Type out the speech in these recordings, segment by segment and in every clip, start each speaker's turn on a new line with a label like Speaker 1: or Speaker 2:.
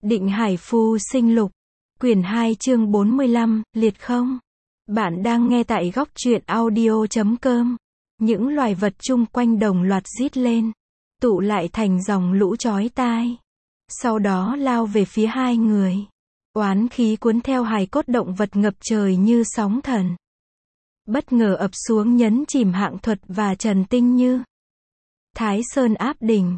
Speaker 1: Định Hải Phu Sinh Lục, quyển 2 chương 45, liệt không? Bạn đang nghe tại góc truyện audio.com. Những loài vật chung quanh đồng loạt rít lên, tụ lại thành dòng lũ chói tai. Sau đó lao về phía hai người. Oán khí cuốn theo hài cốt động vật ngập trời như sóng thần. Bất ngờ ập xuống nhấn chìm Hạng Thuật và Trần Tinh như Thái Sơn áp đỉnh.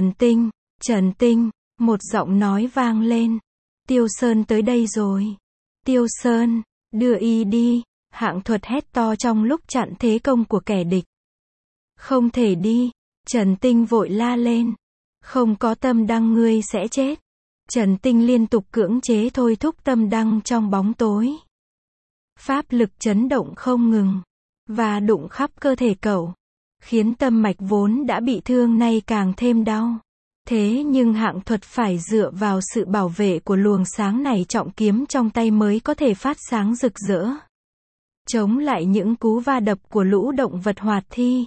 Speaker 1: Trần Tinh, một giọng nói vang lên. Tiêu Sơn tới đây rồi. Tiêu Sơn, đưa y đi. Hạng Thuật hét to trong lúc chặn thế công của kẻ địch. Không thể đi. Trần Tinh vội la lên. Không có tâm đăng ngươi sẽ chết. Trần Tinh liên tục cưỡng chế thôi thúc tâm đăng trong bóng tối. Pháp lực chấn động không ngừng, và đụng khắp cơ thể cậu, khiến tâm mạch vốn đã bị thương nay càng thêm đau. Thế nhưng Hạng Thuật phải dựa vào sự bảo vệ của luồng sáng này, trọng kiếm trong tay mới có thể phát sáng rực rỡ, chống lại những cú va đập của lũ động vật hoạt thi.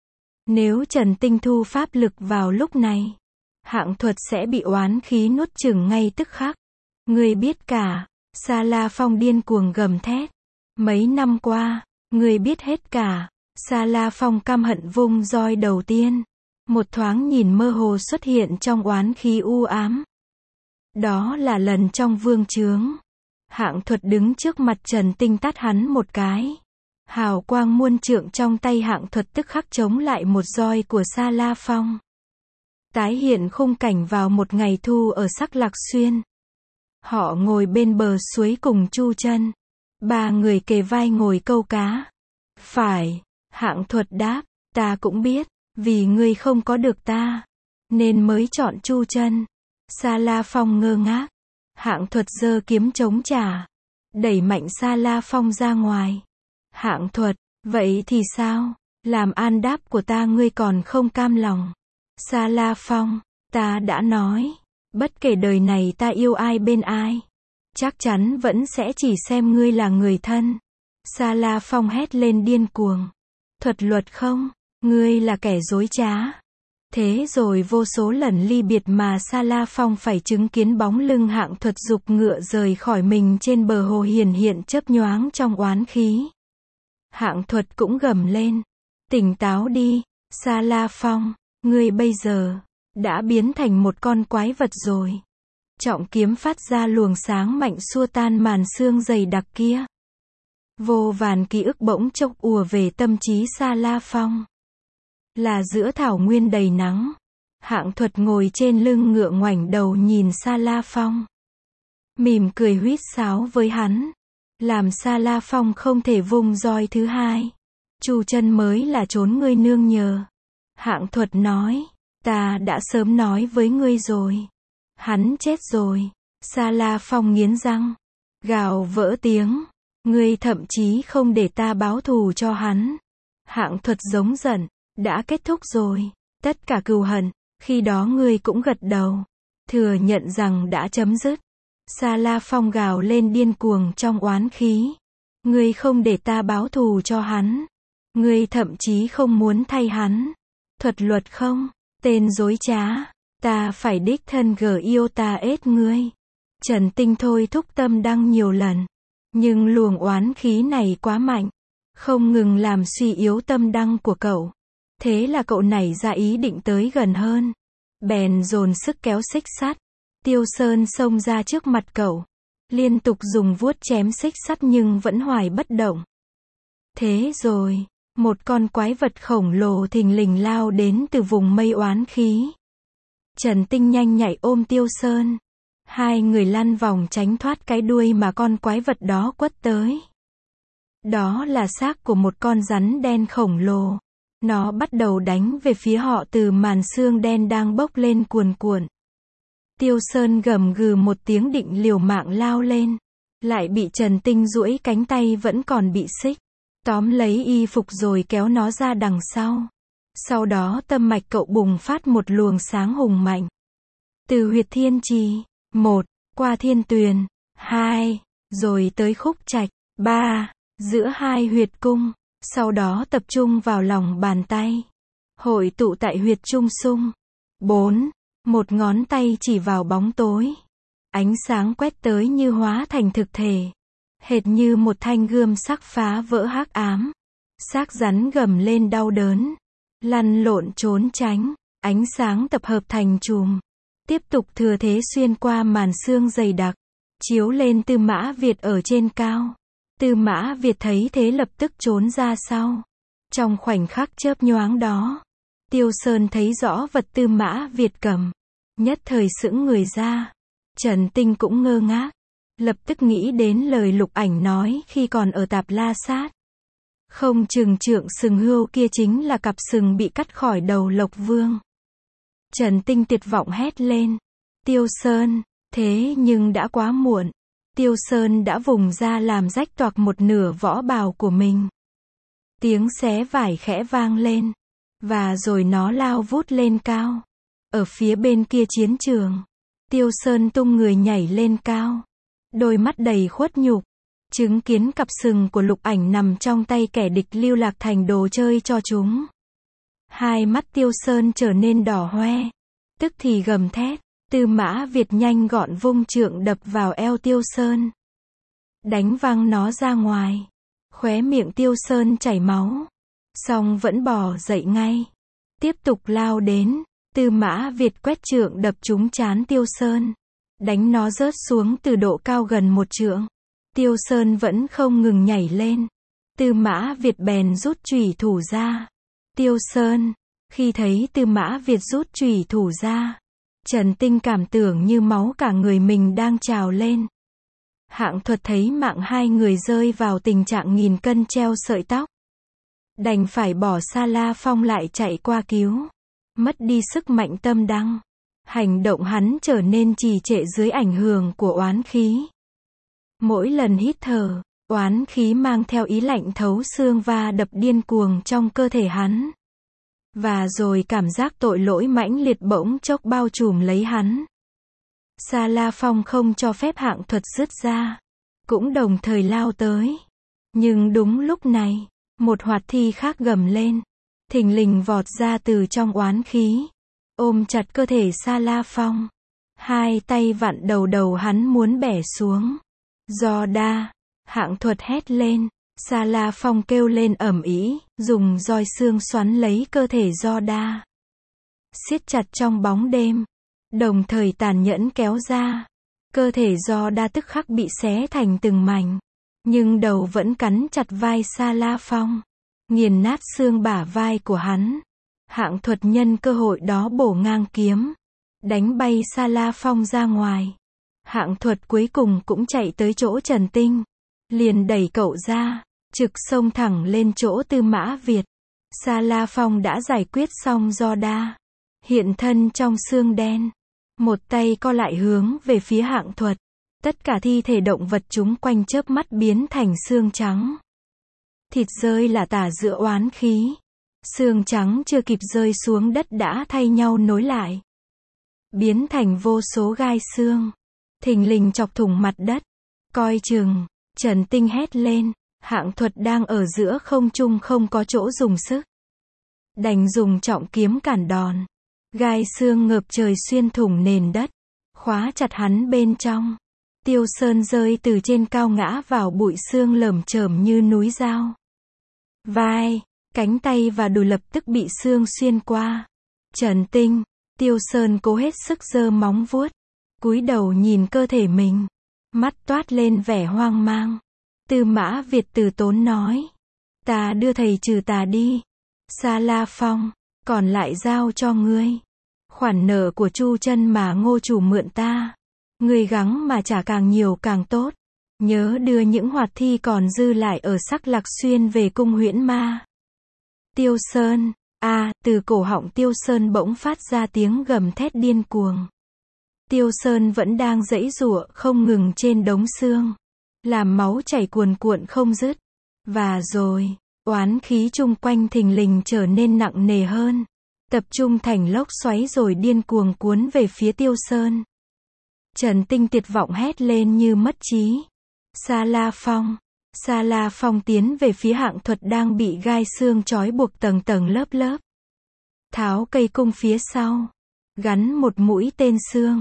Speaker 1: Nếu Trần Tinh thu pháp lực vào lúc này, Hạng Thuật sẽ bị oán khí nuốt chửng ngay tức khắc. Ngươi biết cả. Sa La Phong điên cuồng gầm thét. Mấy năm qua, ngươi biết hết cả. Sa La Phong căm hận vung roi đầu tiên. Một thoáng nhìn mơ hồ xuất hiện trong oán khí u ám. Đó là lần trong vương trướng. Hạng Thuật đứng trước mặt Trần Tinh tát hắn một cái. Hào quang muôn trượng trong tay Hạng Thuật tức khắc chống lại một roi của Sa La Phong. Tái hiện khung cảnh vào một ngày thu ở Sắc Lạc Xuyên. Họ ngồi bên bờ suối cùng Chu Chân. Ba người kề vai ngồi câu cá. Phải, Hạng Thuật đáp, ta cũng biết, vì ngươi không có được ta, nên mới chọn Chu Chân. Sa La Phong ngơ ngác. Hạng Thuật giơ kiếm chống trả, đẩy mạnh Sa La Phong ra ngoài. Hạng Thuật, vậy thì sao? Làm an đáp của ta ngươi còn không cam lòng. Sa La Phong, ta đã nói, bất kể đời này ta yêu ai bên ai, chắc chắn vẫn sẽ chỉ xem ngươi là người thân. Sa La Phong hét lên điên cuồng. Thuật luật không? Ngươi là kẻ dối trá. Thế rồi vô số lần ly biệt mà Sa La Phong phải chứng kiến bóng lưng Hạng Thuật giục ngựa rời khỏi mình trên bờ hồ hiển hiện chớp nhoáng trong oán khí. Hạng Thuật cũng gầm lên. Tỉnh táo đi, Sa La Phong. Ngươi bây giờ đã biến thành một con quái vật rồi. Trọng kiếm phát ra luồng sáng mạnh xua tan màn sương dày đặc kia. Vô vàn ký ức bỗng chốc ùa về tâm trí Sa La Phong. Là giữa thảo nguyên đầy nắng, Hạng Thuật ngồi trên lưng ngựa ngoảnh đầu nhìn Sa La Phong, mỉm cười huýt sáo với hắn, làm Sa La Phong không thể vung roi thứ hai. Chu Chân mới là trốn ngươi nương nhờ. Hạng Thuật nói, ta đã sớm nói với ngươi rồi. Hắn chết rồi. Sa La Phong nghiến răng, gào vỡ tiếng. Ngươi thậm chí không để ta báo thù cho hắn. Hạng Thuật giống giận, đã kết thúc rồi. Tất cả cừu hận, khi đó ngươi cũng gật đầu, thừa nhận rằng đã chấm dứt. Sa La Phong gào lên điên cuồng trong oán khí. Ngươi không để ta báo thù cho hắn. Ngươi thậm chí không muốn thay hắn. Thuật luật không? Tên dối trá. Ta phải đích thân yêu ta ết ngươi. Trần Tinh thôi thúc tâm đăng nhiều lần. Nhưng luồng oán khí này quá mạnh. Không ngừng làm suy yếu tâm đăng của cậu. Thế là cậu nảy ra ý định tới gần hơn. Bèn dồn sức kéo xích sắt. Tiêu Sơn xông ra trước mặt cậu. Liên tục dùng vuốt chém xích sắt nhưng vẫn hoài bất động. Thế rồi, một con quái vật khổng lồ thình lình lao đến từ vùng mây oán khí. Trần Tinh nhanh nhạy ôm Tiêu Sơn. Hai người lăn vòng tránh thoát cái đuôi mà con quái vật đó quất tới. Đó là xác của một con rắn đen khổng lồ. Nó bắt đầu đánh về phía họ từ màn sương đen đang bốc lên cuồn cuộn. Tiêu Sơn gầm gừ một tiếng định liều mạng lao lên. Lại bị Trần Tinh duỗi cánh tay vẫn còn bị xích. Tóm lấy y phục rồi kéo nó ra đằng sau. Sau đó tâm mạch cậu bùng phát một luồng sáng hùng mạnh. Từ huyệt thiên trì, 1, qua thiên tuyền, 2, rồi tới khúc trạch, 3, giữa hai huyệt cung. Sau đó tập trung vào lòng bàn tay. Hội tụ tại huyệt trung xung. 4, một ngón tay chỉ vào bóng tối. Ánh sáng quét tới như hóa thành thực thể. Hệt như một thanh gươm sắc phá vỡ hắc ám. Xác rắn gầm lên đau đớn. Lăn lộn trốn tránh. Ánh sáng tập hợp thành chùm. Tiếp tục thừa thế xuyên qua màn sương dày đặc. Chiếu lên Tư Mã Việt ở trên cao. Tư Mã Việt thấy thế lập tức trốn ra sau. Trong khoảnh khắc chớp nhoáng đó, Tiêu Sơn thấy rõ vật Tư Mã Việt cầm. Nhất thời sững người ra. Trần Tinh cũng ngơ ngác. Lập tức nghĩ đến lời Lục Ảnh nói khi còn ở Tạp La Sát. Không chừng trượng sừng hươu kia chính là cặp sừng bị cắt khỏi đầu Lộc Vương. Trần Tinh tuyệt vọng hét lên. Tiêu Sơn, thế nhưng đã quá muộn. Tiêu Sơn đã vùng ra làm rách toạc một nửa võ bào của mình. Tiếng xé vải khẽ vang lên. Và rồi nó lao vút lên cao. Ở phía bên kia chiến trường, Tiêu Sơn tung người nhảy lên cao. Đôi mắt đầy khuất nhục. Chứng kiến cặp sừng của Lục Ảnh nằm trong tay kẻ địch lưu lạc thành đồ chơi cho chúng. Hai mắt Tiêu Sơn trở nên đỏ hoe. Tức thì gầm thét. Tư Mã Việt nhanh gọn vung trượng đập vào eo Tiêu Sơn. Đánh văng nó ra ngoài. Khóe miệng Tiêu Sơn chảy máu. Song vẫn bò dậy ngay. Tiếp tục lao đến. Tư Mã Việt quét trượng đập trúng trán Tiêu Sơn. Đánh nó rớt xuống từ độ cao gần 1 trượng. Tiêu Sơn vẫn không ngừng nhảy lên. Tư Mã Việt bèn rút chùy thủ ra. Tiêu Sơn, khi thấy Tư Mã Việt rút chùy thủ ra, Trần Tinh cảm tưởng như máu cả người mình đang trào lên. Hạng Thuật thấy mạng hai người rơi vào tình trạng nghìn cân treo sợi tóc. Đành phải bỏ Sa La Phong lại chạy qua cứu. Mất đi sức mạnh tâm đăng. Hành động hắn trở nên trì trệ dưới ảnh hưởng của oán khí. Mỗi lần hít thở, oán khí mang theo ý lạnh thấu xương va đập điên cuồng trong cơ thể hắn. Và rồi cảm giác tội lỗi mãnh liệt bỗng chốc bao trùm lấy hắn. Sa La Phong không cho phép Hạng Thuật dứt ra. Cũng đồng thời lao tới. Nhưng đúng lúc này, một hoạt thi khác gầm lên. Thình lình vọt ra từ trong oán khí. Ôm chặt cơ thể Sa La Phong. Hai tay vặn đầu hắn muốn bẻ xuống. Do đa, Hạng Thuật hét lên. Sa La Phong kêu lên ầm ĩ, dùng roi xương xoắn lấy cơ thể Do đa. Siết chặt trong bóng đêm. Đồng thời tàn nhẫn kéo ra. Cơ thể Do đa tức khắc bị xé thành từng mảnh. Nhưng đầu vẫn cắn chặt vai Sa La Phong. Nghiền nát xương bả vai của hắn. Hạng Thuật nhân cơ hội đó bổ ngang kiếm. Đánh bay Sa La Phong ra ngoài. Hạng Thuật cuối cùng cũng chạy tới chỗ Trần Tinh. Liền đẩy cậu ra. Trực xông thẳng lên chỗ Tư Mã Việt. Sa La Phong đã giải quyết xong Do đa. Hiện thân trong xương đen. Một tay co lại hướng về phía Hạng Thuật. Tất cả thi thể động vật chúng quanh chớp mắt biến thành xương trắng. Thịt rơi lả tả giữa oán khí. Xương trắng chưa kịp rơi xuống đất đã thay nhau nối lại. Biến thành vô số gai xương. Thình lình chọc thủng mặt đất. Coi chừng, Trần Tinh hét lên. Hạng Thuật đang ở giữa không trung không có chỗ dùng sức. Đành dùng trọng kiếm cản đòn. Gai xương ngập trời xuyên thủng nền đất. Khóa chặt hắn bên trong. Tiêu Sơn rơi từ trên cao ngã vào bụi xương lởm chởm như núi dao. Vai, cánh tay và đùi lập tức bị xương xuyên qua. Trần Tinh, Tiêu Sơn cố hết sức giơ móng vuốt. Cúi đầu nhìn cơ thể mình. Mắt toát lên vẻ hoang mang. Tư Mã Việt từ tốn nói. Ta đưa thầy trừ tà đi. Sa La Phong, còn lại giao cho ngươi. Khoản nợ của Chu Chân mà Ngô chủ mượn ta. Ngươi gắng mà trả càng nhiều càng tốt. Nhớ đưa những hoạt thi còn dư lại ở Sắc Lạc Xuyên về cung Huyễn Ma. Tiêu Sơn, từ cổ họng Tiêu Sơn bỗng phát ra tiếng gầm thét điên cuồng. Tiêu Sơn vẫn đang giãy giụa không ngừng trên đống xương. Làm máu chảy cuồn cuộn không dứt. Và rồi, oán khí chung quanh thình lình trở nên nặng nề hơn. Tập trung thành lốc xoáy rồi điên cuồng cuốn về phía Tiêu Sơn. Trần Tinh tuyệt vọng hét lên như mất trí. Sa La Phong. Sa La Phong tiến về phía Hạng Thuật đang bị gai xương trói buộc tầng tầng lớp lớp. Tháo cây cung phía sau. Gắn một mũi tên xương.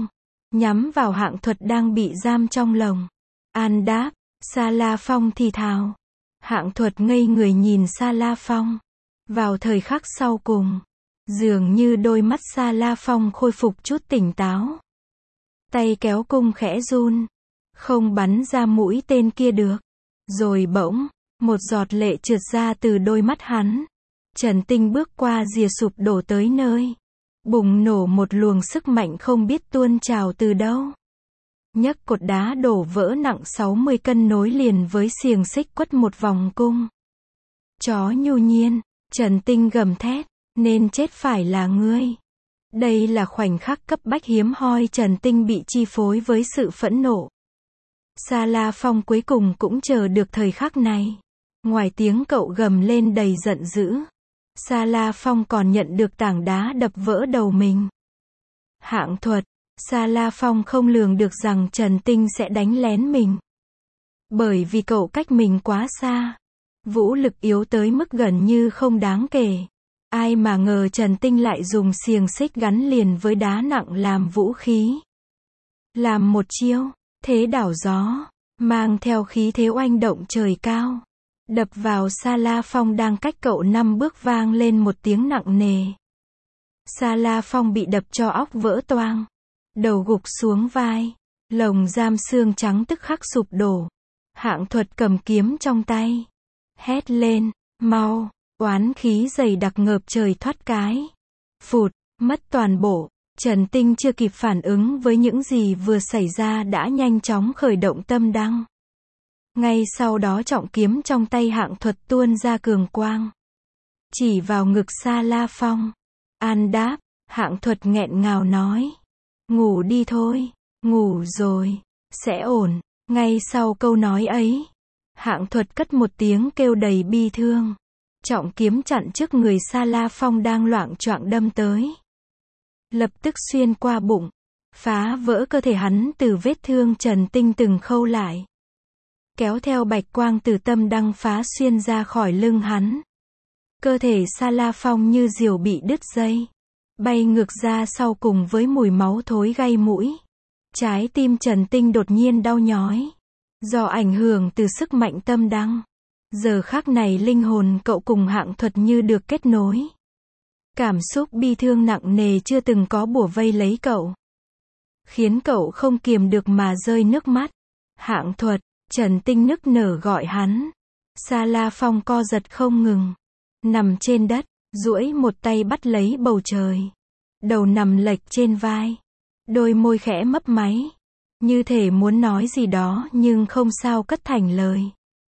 Speaker 1: nhắm vào Hạng Thuật đang bị giam trong lồng. An đáp, Sa La Phong thì thào. Hạng Thuật ngây người nhìn Sa La Phong. Vào thời khắc sau cùng, dường như đôi mắt Sa La Phong khôi phục chút tỉnh táo. Tay kéo cung khẽ run, không bắn ra mũi tên kia được. Rồi bỗng, một giọt lệ trượt ra từ đôi mắt hắn. Trần Tinh bước qua rìa sụp đổ tới nơi. Bùng nổ một luồng sức mạnh không biết tuôn trào từ đâu. Nhấc cột đá đổ vỡ nặng 60 cân nối liền với xiềng xích quất một vòng cung. Chó nhu nhiên, Trần Tinh gầm thét, nên chết phải là ngươi. Đây là khoảnh khắc cấp bách hiếm hoi, Trần Tinh bị chi phối với sự phẫn nộ. Sa La Phong cuối cùng cũng chờ được thời khắc này. Ngoài tiếng cậu gầm lên đầy giận dữ, Sa La Phong còn nhận được tảng đá đập vỡ đầu mình. Hạng Thuật, Sa La Phong không lường được rằng Trần Tinh sẽ đánh lén mình. Bởi vì cậu cách mình quá xa. Vũ lực yếu tới mức gần như không đáng kể. Ai mà ngờ Trần Tinh lại dùng xiềng xích gắn liền với đá nặng làm vũ khí. Làm một chiêu, thế đảo gió, mang theo khí thế oanh động trời cao. Đập vào Sa La Phong đang cách cậu 5 bước, vang lên một tiếng nặng nề. Sa La Phong bị đập cho óc vỡ toang. Đầu gục xuống vai. Lồng giam xương trắng tức khắc sụp đổ. Hạng Thuật cầm kiếm trong tay. Hét lên, mau, oán khí dày đặc ngợp trời thoát cái. Phụt, mất toàn bộ. Trần Tinh chưa kịp phản ứng với những gì vừa xảy ra đã nhanh chóng khởi động tâm đăng. Ngay sau đó trọng kiếm trong tay Hạng Thuật tuôn ra cường quang. Chỉ vào ngực Sa La Phong. An đáp, Hạng Thuật nghẹn ngào nói. Ngủ đi thôi, ngủ rồi, sẽ ổn. Ngay sau câu nói ấy, Hạng Thuật cất một tiếng kêu đầy bi thương. Trọng kiếm chặn trước người Sa La Phong đang loạng choạng đâm tới. Lập tức xuyên qua bụng, phá vỡ cơ thể hắn từ vết thương Trần Tinh từng khâu lại. Kéo theo bạch quang từ tâm đăng phá xuyên ra khỏi lưng hắn. Cơ thể Sa La Phong như diều bị đứt dây, bay ngược ra sau cùng với mùi máu thối gây mũi. Trái tim Trần Tinh đột nhiên đau nhói. Do ảnh hưởng từ sức mạnh tâm đăng. Giờ khắc này linh hồn cậu cùng Hạng Thuật như được kết nối. Cảm xúc bi thương nặng nề chưa từng có bủa vây lấy cậu. Khiến cậu không kiềm được mà rơi nước mắt. Hạng Thuật, Trần Tinh nức nở gọi hắn. Sa La Phong co giật không ngừng. Nằm trên đất, duỗi một tay bắt lấy bầu trời. Đầu nằm lệch trên vai. Đôi môi khẽ mấp máy. Như thể muốn nói gì đó nhưng không sao cất thành lời.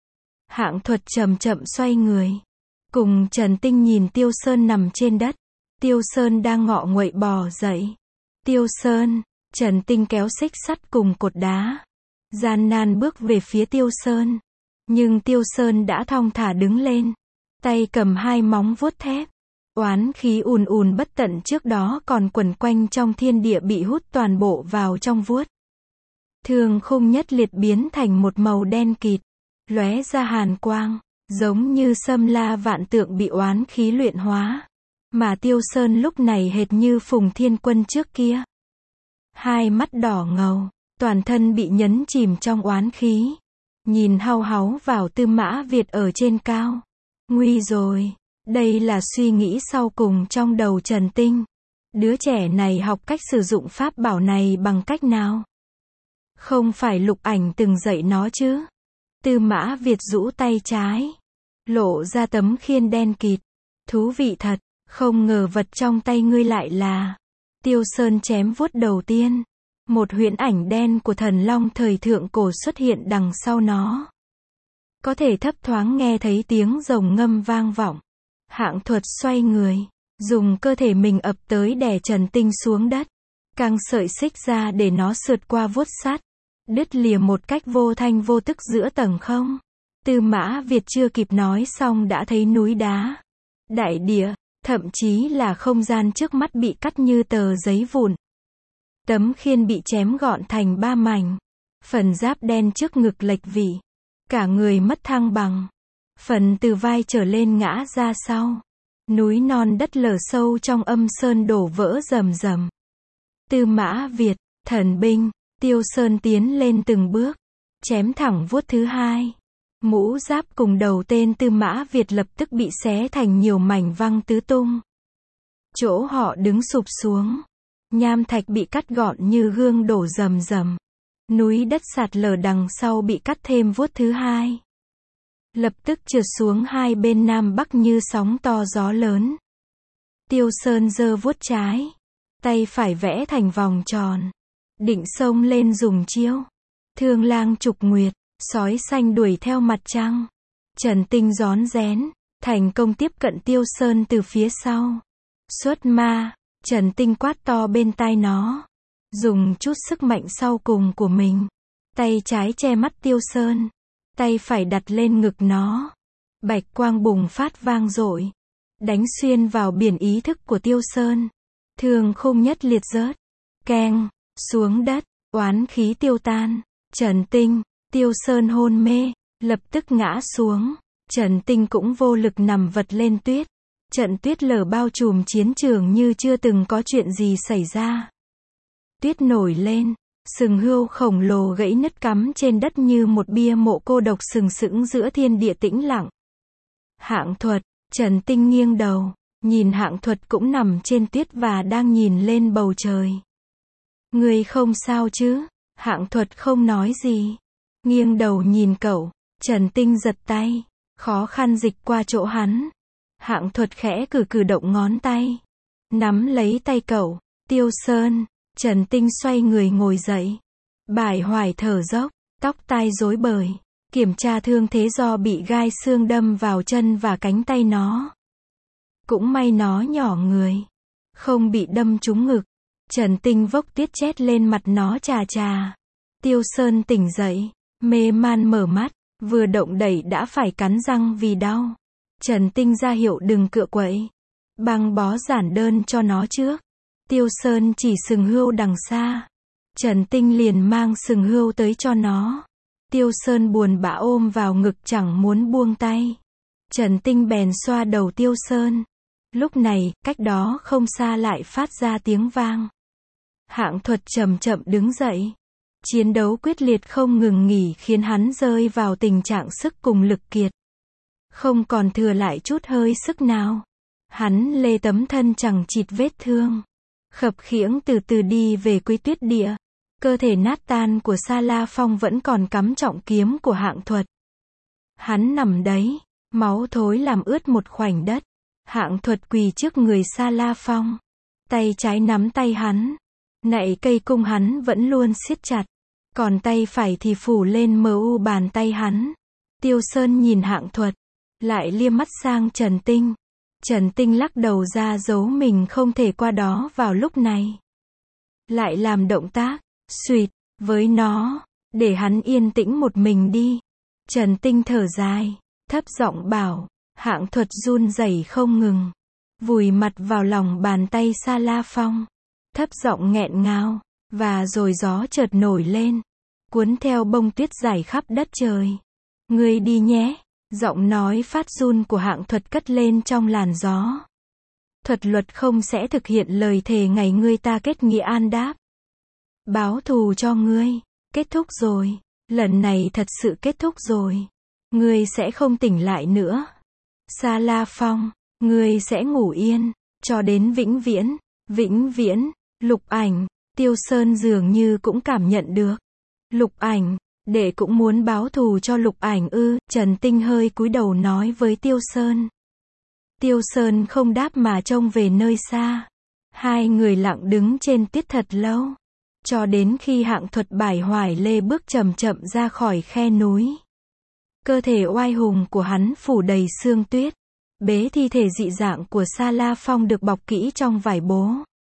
Speaker 1: Hạng Thuật chậm chậm xoay người. Cùng Trần Tinh nhìn Tiêu Sơn nằm trên đất. Tiêu Sơn đang ngọ nguậy bò dậy. Tiêu Sơn, Trần Tinh kéo xích sắt cùng cột đá. Gian nan bước về phía Tiêu Sơn. Nhưng Tiêu Sơn đã thong thả đứng lên. Tay cầm hai móng vuốt thép. Oán khí ùn ùn bất tận trước đó còn quẩn quanh trong thiên địa bị hút toàn bộ vào trong vuốt. Thương khung nhất liệt biến thành một màu đen kịt. Lóe ra hàn quang. Giống như Sâm La vạn tượng bị oán khí luyện hóa. Mà Tiêu Sơn lúc này hệt như Phùng Thiên Quân trước kia. Hai mắt đỏ ngầu. Toàn thân bị nhấn chìm trong oán khí. Nhìn hau háu vào Tư Mã Việt ở trên cao. Nguy rồi. Đây là suy nghĩ sau cùng trong đầu Trần Tinh. Đứa trẻ này học cách sử dụng pháp bảo này bằng cách nào? Không phải Lục Ảnh từng dạy nó chứ? Tư Mã Việt rũ tay trái. Lộ ra tấm khiên đen kịt. Thú vị thật, không ngờ vật trong tay ngươi lại là. Tiêu Sơn chém vuốt đầu tiên. Một huyễn ảnh đen của thần long thời thượng cổ xuất hiện đằng sau nó. Có thể thấp thoáng nghe thấy tiếng rồng ngâm vang vọng. Hạng Thuật xoay người, dùng cơ thể mình ập tới đè Trần Tinh xuống đất. Căng sợi xích ra để nó sượt qua vuốt sắt. Đứt lìa một cách vô thanh vô tức giữa tầng không. Tư Mã Việt chưa kịp nói xong đã thấy núi đá, đại địa, thậm chí là không gian trước mắt bị cắt như tờ giấy vụn. Tấm khiên bị chém gọn thành 3 mảnh. Phần giáp đen trước ngực lệch vị. Cả người mất thăng bằng. Phần từ vai trở lên ngã ra sau. Núi non đất lở sâu trong âm sơn đổ vỡ rầm rầm. Tư Mã Việt, Thần binh, Tiêu Sơn tiến lên từng bước, chém thẳng vuốt thứ hai. Mũ giáp cùng đầu tên Tư Mã Việt lập tức bị xé thành nhiều mảnh văng tứ tung. Chỗ họ đứng sụp xuống. Nham thạch bị cắt gọn như gương đổ rầm rầm. Núi đất sạt lở đằng sau bị cắt thêm vuốt thứ hai. Lập tức trượt xuống hai bên nam bắc như sóng to gió lớn. Tiêu Sơn giơ vuốt trái. Tay phải vẽ thành vòng tròn. Định xông lên dùng chiêu. Thương lang trục nguyệt, sói xanh đuổi theo mặt trăng. Trần Tinh rón rén, thành công tiếp cận Tiêu Sơn từ phía sau. Xuất ma, Trần Tinh quát to bên tai nó. Dùng chút sức mạnh sau cùng của mình. Tay trái che mắt Tiêu Sơn. Tay phải đặt lên ngực nó. Bạch quang bùng phát vang dội. Đánh xuyên vào biển ý thức của Tiêu Sơn. Thương khung nhất liệt rớt. Keng, xuống đất, oán khí tiêu tan. Trần Tinh, Tiêu Sơn hôn mê, lập tức ngã xuống. Trần Tinh cũng vô lực nằm vật lên tuyết. Trận tuyết lở bao trùm chiến trường như chưa từng có chuyện gì xảy ra. Tuyết nổi lên, sừng hươu khổng lồ gãy nứt cắm trên đất như một bia mộ cô độc sừng sững giữa thiên địa tĩnh lặng. Hạng Thuật, Trần Tinh nghiêng đầu, nhìn Hạng Thuật cũng nằm trên tuyết và đang nhìn lên bầu trời. Người không sao chứ? Hạng Thuật không nói gì. Nghiêng đầu nhìn cậu, Trần Tinh giật tay, khó khăn dịch qua chỗ hắn. Hạng Thuật khẽ cử động ngón tay, nắm lấy tay cậu. Tiêu Sơn, Trần Tinh xoay người ngồi dậy. Bải hoài thở dốc, tóc tai rối bời, kiểm tra thương thế do bị gai xương đâm vào chân và cánh tay nó. Cũng may nó nhỏ người, không bị đâm trúng ngực. Trần Tinh vốc tuyết chét lên mặt nó chà chà. Tiêu Sơn tỉnh dậy, mê man mở mắt, vừa động đẩy đã phải cắn răng vì đau. Trần Tinh ra hiệu đừng cựa quậy. Băng bó giản đơn cho nó trước. Tiêu Sơn chỉ sừng hươu đằng xa. Trần Tinh liền mang sừng hươu tới cho nó. Tiêu Sơn buồn bã ôm vào ngực chẳng muốn buông tay. Trần Tinh bèn xoa đầu Tiêu Sơn. Lúc này, cách đó không xa lại phát ra tiếng vang. Hạng Thuật chậm chậm đứng dậy. Chiến đấu quyết liệt không ngừng nghỉ khiến hắn rơi vào tình trạng sức cùng lực kiệt. Không còn thừa lại chút hơi sức nào. Hắn lê tấm thân chẳng chịt vết thương. Khập khiễng từ từ đi về Quý Tuyết Địa. Cơ thể nát tan của Sa La Phong vẫn còn cắm trọng kiếm của Hạng Thuật. Hắn nằm đấy, máu thối làm ướt một khoảnh đất. Hạng Thuật quỳ trước người Sa La Phong. Tay trái nắm tay hắn. Nạy cây cung hắn vẫn luôn siết chặt. Còn tay phải thì phủ lên mờ u bàn tay hắn. Tiêu Sơn nhìn Hạng Thuật, lại liếc mắt sang Trần Tinh. Trần Tinh lắc đầu ra dấu mình không thể qua đó vào lúc này. Lại làm động tác, suýt, với nó, để hắn yên tĩnh một mình đi. Trần Tinh thở dài, thấp giọng bảo. Hạng Thuật run rẩy không ngừng, vùi mặt vào lòng bàn tay Sa La Phong, thấp giọng nghẹn ngào, và rồi gió chợt nổi lên, cuốn theo bông tuyết rải khắp đất trời. Ngươi đi nhé, giọng nói phát run của Hạng Thuật cất lên trong làn gió. Thuật luật không sẽ thực hiện lời thề ngày ngươi ta kết nghĩa an đáp. Báo thù cho ngươi, kết thúc rồi, lần này thật sự kết thúc rồi. Ngươi sẽ không tỉnh lại nữa. Sa La Phong, ngươi sẽ ngủ yên, cho đến vĩnh viễn, vĩnh viễn. Lục Ảnh, Tiêu Sơn dường như cũng cảm nhận được. Lục Ảnh, đệ cũng muốn báo thù cho Lục Ảnh ư? Trần Tinh hơi cúi đầu nói với Tiêu Sơn. Tiêu Sơn không đáp mà trông về nơi xa. Hai người lặng đứng trên tuyết thật lâu, cho đến khi Hạng Thuật bải hoài lê bước chậm chậm ra khỏi khe núi. Cơ thể oai hùng của hắn phủ đầy sương tuyết. Bế thi thể dị dạng của Sa La Phong được bọc kỹ trong vải bố.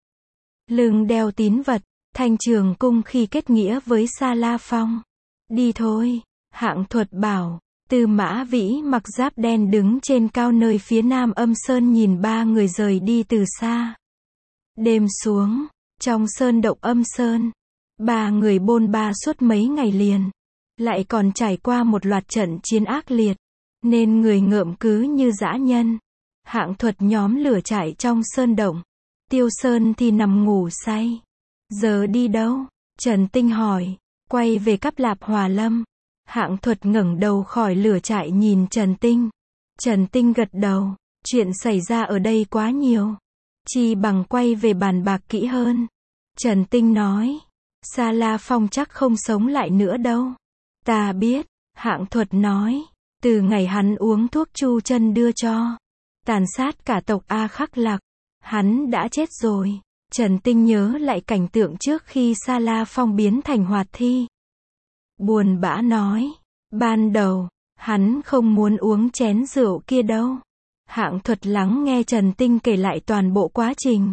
Speaker 1: Lưng đeo tín vật, thanh trường cung khi kết nghĩa với Sa La Phong. Đi thôi, Hạng Thuật bảo. Tư Mã Vĩ mặc giáp đen đứng trên cao nơi phía nam âm sơn nhìn ba người rời đi từ xa. Đêm xuống, trong sơn động âm sơn, ba người bôn ba suốt mấy ngày liền. Lại còn trải qua một loạt trận chiến ác liệt, nên người ngợm cứ như dã nhân. Hạng Thuật nhóm lửa trại trong sơn động. Tiêu Sơn thì nằm ngủ say. Giờ đi đâu? Trần Tinh hỏi. Quay về Cáp Lạp Hòa Lâm. Hạng Thuật ngẩng đầu khỏi lửa trại nhìn Trần Tinh. Trần Tinh gật đầu. Chuyện xảy ra ở đây quá nhiều. Chi bằng quay về bàn bạc kỹ hơn. Trần Tinh nói. Sa La Phong chắc không sống lại nữa đâu. Ta biết. Hạng Thuật nói. Từ ngày hắn uống thuốc Chu Chân đưa cho, tàn sát cả tộc A Khắc Lạc, hắn đã chết rồi. Trần Tinh nhớ lại cảnh tượng trước khi Sa La Phong biến thành hoạt thi. Buồn bã nói. Ban đầu, hắn không muốn uống chén rượu kia đâu. Hạng Thuật lắng nghe Trần Tinh kể lại toàn bộ quá trình.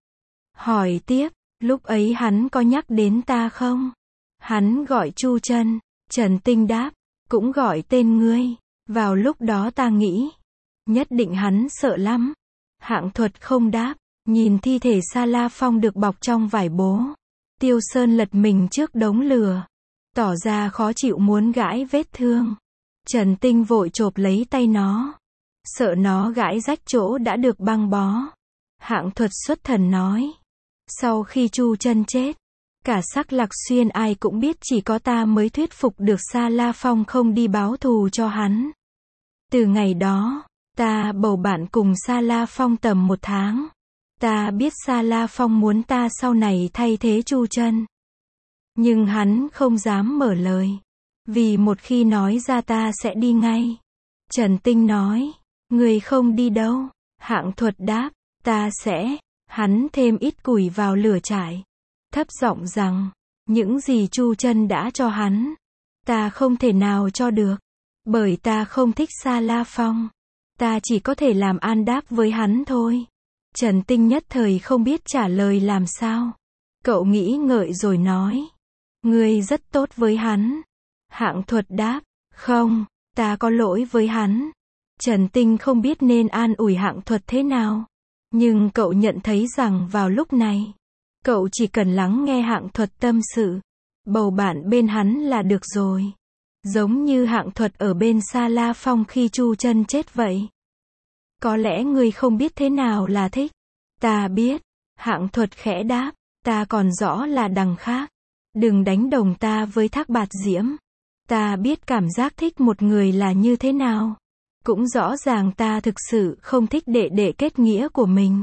Speaker 1: Hỏi tiếp, lúc ấy hắn có nhắc đến ta không? Hắn gọi Chu Chân. Trần Tinh đáp, cũng gọi tên ngươi. Vào lúc đó ta nghĩ, nhất định hắn sợ lắm. Hạng Thuật không đáp, nhìn thi thể Sa La Phong được bọc trong vải bố. Tiêu Sơn lật mình trước đống lửa, tỏ ra khó chịu muốn gãi vết thương. Trần Tinh vội chộp lấy tay nó, sợ nó gãi rách chỗ đã được băng bó. Hạng Thuật xuất thần nói, sau khi Chu Chân chết, cả Sắc Lạc Xuyên ai cũng biết chỉ có ta mới thuyết phục được Sa La Phong không đi báo thù cho hắn. Từ ngày đó, ta bầu bạn cùng Sa La Phong tầm 1 tháng. Ta biết Sa La Phong muốn ta sau này thay thế Chu Chân. Nhưng hắn không dám mở lời. Vì một khi nói ra ta sẽ đi ngay. Trần Tinh nói, người không đi đâu. Hạng Thuật đáp, ta sẽ. Hắn thêm ít củi vào lửa trại. Thấp giọng rằng, những gì Chu Chân đã cho hắn, ta không thể nào cho được. Bởi ta không thích Sa La Phong. Ta chỉ có thể làm an đáp với hắn thôi. Trần Tinh nhất thời không biết trả lời làm sao. Cậu nghĩ ngợi rồi nói, ngươi rất tốt với hắn. Hạng Thuật đáp, không, ta có lỗi với hắn. Trần Tinh không biết nên an ủi Hạng Thuật thế nào. Nhưng cậu nhận thấy rằng vào lúc này, cậu chỉ cần lắng nghe Hạng Thuật tâm sự, bầu bạn bên hắn là được rồi. Giống như Hạng Thuật ở bên Sa La Phong khi Chu Chân chết vậy. Có lẽ ngươi không biết thế nào là thích. Ta biết. Hạng Thuật khẽ đáp, ta còn rõ là đằng khác. Đừng đánh đồng ta với Thác Bạt Diễm. Ta biết cảm giác thích một người là như thế nào. Cũng rõ ràng ta thực sự không thích đệ đệ kết nghĩa của mình.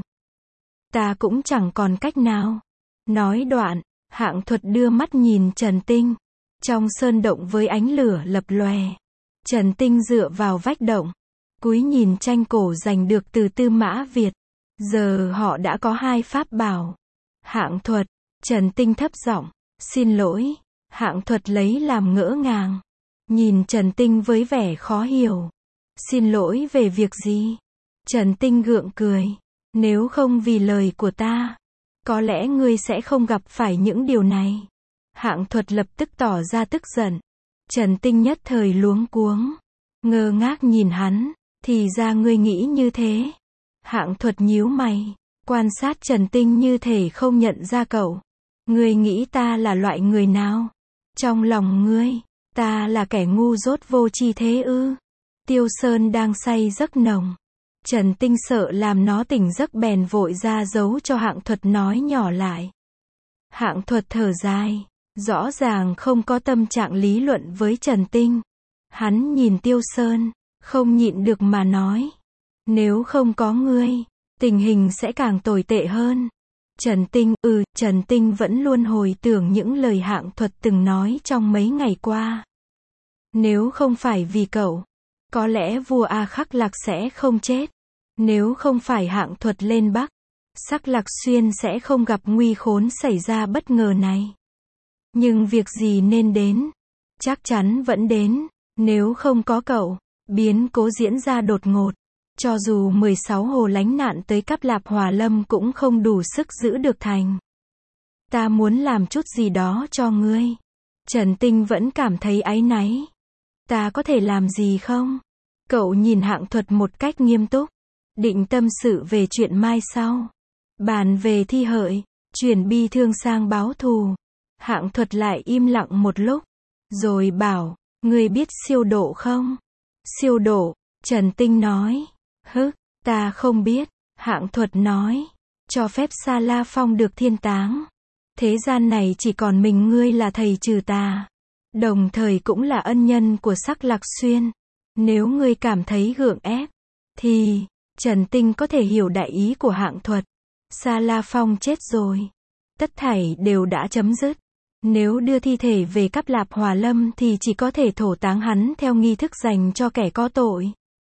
Speaker 1: Ta cũng chẳng còn cách nào. Nói đoạn, Hạng Thuật đưa mắt nhìn Trần Tinh. Trong sơn động với ánh lửa lập lòe, Trần Tinh dựa vào vách động, cúi nhìn tranh cổ giành được từ Tư Mã Việt. Giờ họ đã có 2 pháp bảo. Hạng Thuật. Trần Tinh thấp giọng, xin lỗi. Hạng Thuật lấy làm ngỡ ngàng, nhìn Trần Tinh với vẻ khó hiểu. Xin lỗi về việc gì? Trần Tinh gượng cười. Nếu không vì lời của ta, có lẽ ngươi sẽ không gặp phải những điều này. Hạng Thuật lập tức tỏ ra tức giận. Trần Tinh nhất thời luống cuống, ngơ ngác nhìn hắn. Thì ra ngươi nghĩ như thế. Hạng Thuật nhíu mày, quan sát Trần Tinh như thể không nhận ra cậu. Ngươi nghĩ ta là loại người nào? Trong lòng ngươi, ta là kẻ ngu dốt vô tri thế ư? Tiêu Sơn đang say giấc nồng. Trần Tinh sợ làm nó tỉnh giấc bèn vội ra giấu cho Hạng Thuật nói nhỏ lại. Hạng Thuật thở dài, rõ ràng không có tâm trạng lý luận với Trần Tinh. Hắn nhìn Tiêu Sơn, không nhịn được mà nói. Nếu không có ngươi, tình hình sẽ càng tồi tệ hơn. Trần Tinh, Trần Tinh vẫn luôn hồi tưởng những lời Hạng Thuật từng nói trong mấy ngày qua. Nếu không phải vì cậu, có lẽ vua A Khắc Lạc sẽ không chết. Nếu không phải Hạng Thuật lên Bắc, Sắc Lạc Xuyên sẽ không gặp nguy khốn xảy ra bất ngờ này. Nhưng việc gì nên đến, chắc chắn vẫn đến. Nếu không có cậu, biến cố diễn ra đột ngột. Cho dù 16 hồ lánh nạn tới Cáp Lạp Hòa Lâm cũng không đủ sức giữ được thành. Ta muốn làm chút gì đó cho ngươi. Trần Tinh vẫn cảm thấy áy náy. Ta có thể làm gì không? Cậu nhìn Hạng Thuật một cách nghiêm túc. Định tâm sự về chuyện mai sau. Bàn về thi hợi, chuyển bi thương sang báo thù. Hạng Thuật lại im lặng một lúc. Rồi bảo, ngươi biết siêu độ không? Siêu độ, Trần Tinh nói. Ta không biết. Hạng Thuật nói. Cho phép Sa La Phong được thiên táng. Thế gian này chỉ còn mình ngươi là thầy trừ tà. Đồng thời cũng là ân nhân của Sắc Lạc Xuyên. Nếu ngươi cảm thấy gượng ép, thì, Trần Tinh có thể hiểu đại ý của Hạng Thuật. Sa La Phong chết rồi. Tất thảy đều đã chấm dứt. Nếu đưa thi thể về Cáp Lạp Hòa Lâm thì chỉ có thể thổ táng hắn theo nghi thức dành cho kẻ có tội.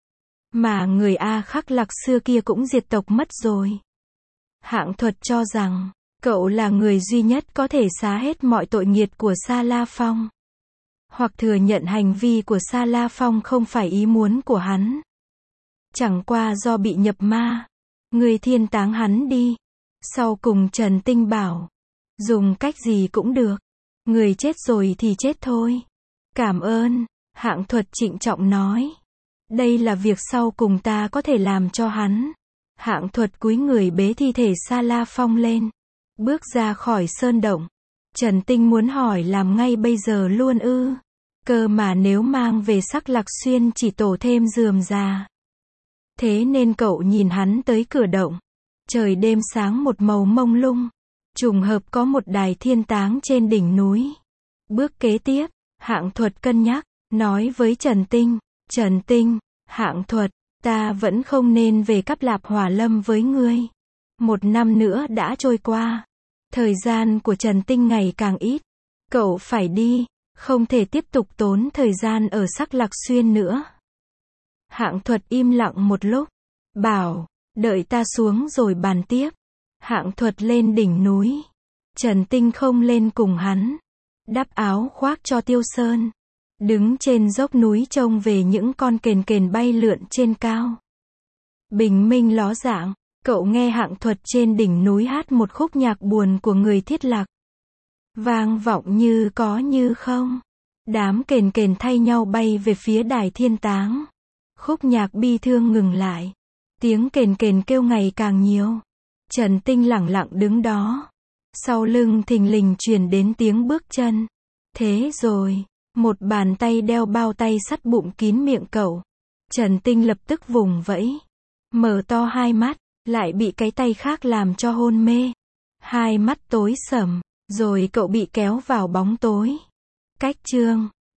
Speaker 1: Mà người A Khắc Lạc xưa kia cũng diệt tộc mất rồi. Hạng Thuật cho rằng, cậu là người duy nhất có thể xá hết mọi tội nghiệt của Sa La Phong. Hoặc thừa nhận hành vi của Sa La Phong không phải ý muốn của hắn. Chẳng qua do bị nhập ma. Người thiên táng hắn đi. Sau cùng Trần Tinh bảo, dùng cách gì cũng được. Người chết rồi thì chết thôi. Cảm ơn, Hạng Thuật trịnh trọng nói. Đây là việc sau cùng ta có thể làm cho hắn. Hạng Thuật cúi người bế thi thể Sa La Phong lên. Bước ra khỏi sơn động. Trần Tinh muốn hỏi làm ngay bây giờ luôn ư? Cơ mà nếu mang về Sắc Lạc Xuyên chỉ tổ thêm rườm rà. Thế nên cậu nhìn hắn tới cửa động. Trời đêm sáng một màu mông lung. Trùng hợp có một đài thiên táng trên đỉnh núi. Bước kế tiếp, Hạng Thuật cân nhắc, nói với Trần Tinh. Trần Tinh, Hạng Thuật, ta vẫn không nên về Cáp Lạp Hỏa Lâm với ngươi. 1 năm nữa đã trôi qua. Thời gian của Trần Tinh ngày càng ít. Cậu phải đi, không thể tiếp tục tốn thời gian ở Sắc Lạc Xuyên nữa. Hạng Thuật im lặng một lúc. Bảo, đợi ta xuống rồi bàn tiếp. Hạng Thuật lên đỉnh núi. Trần Tinh không lên cùng hắn. Đắp áo khoác cho Tiêu Sơn. Đứng trên dốc núi trông về những con kền kền bay lượn trên cao. Bình minh ló dạng, cậu nghe Hạng Thuật trên đỉnh núi hát một khúc nhạc buồn của người Thiết Lạc. Vang vọng như có như không. Đám kền kền thay nhau bay về phía đài thiên táng. Khúc nhạc bi thương ngừng lại. Tiếng kền kền kêu ngày càng nhiều. Trần Tinh lẳng lặng đứng đó. Sau lưng thình lình truyền đến tiếng bước chân. Thế rồi, một bàn tay đeo bao tay sắt bụng kín miệng cậu. Trần Tinh lập tức vùng vẫy. Mở to hai mắt, lại bị cái tay khác làm cho hôn mê. Hai mắt tối sầm, rồi cậu bị kéo vào bóng tối. Cách chương